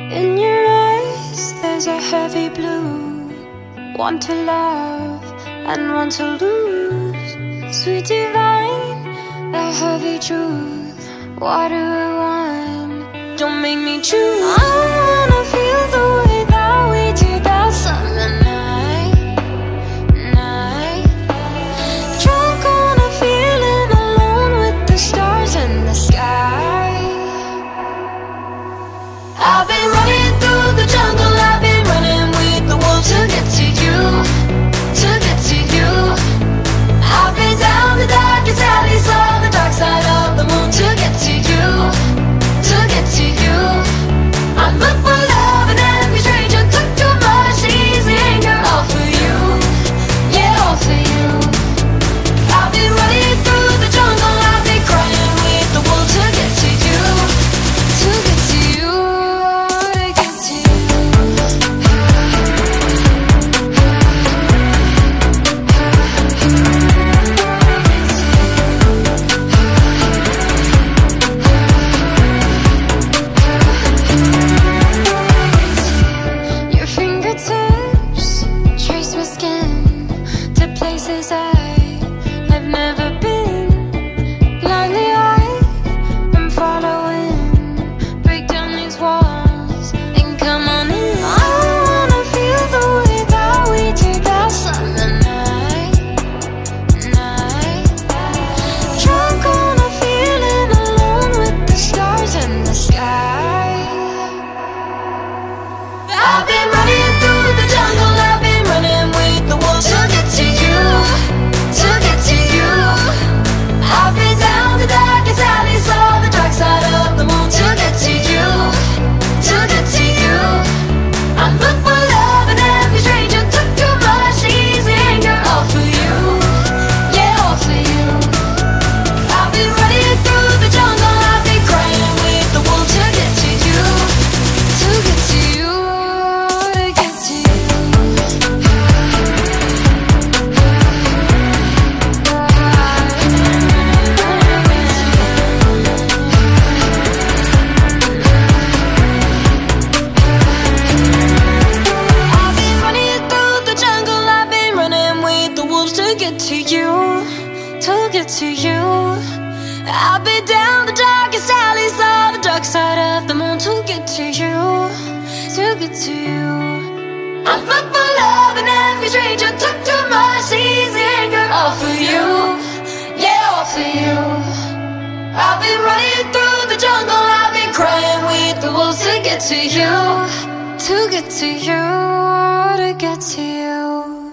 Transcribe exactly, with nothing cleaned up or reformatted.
In your eyes there's a heavy blue, one to love and one to lose. Sweet divine, the heavy truth. Water or wine, don't make me choose. I wanna feel the way that we did that summer night, night. Drunk on a feeling, alone with the stars in the sky. I've been running through the jungle, I've been running with the wolves to get to you, to get to you. I've been down the darkest alley, saw the dark side of the moon to get to you, to get to you. I look for love and every stranger took too much easy anger, all for you, yeah, all for you. I've been running through the jungle, I've been crying with the wolves to get to you, to get to you. To you, I've been down the darkest alleys, saw the dark side of the moon to get to you, to get to you. I look for love and every stranger took too much easy anger, all for you, yeah, all for you. I've been running through the jungle, I've been crying with the wolves to get to you, to get to you, to get to you.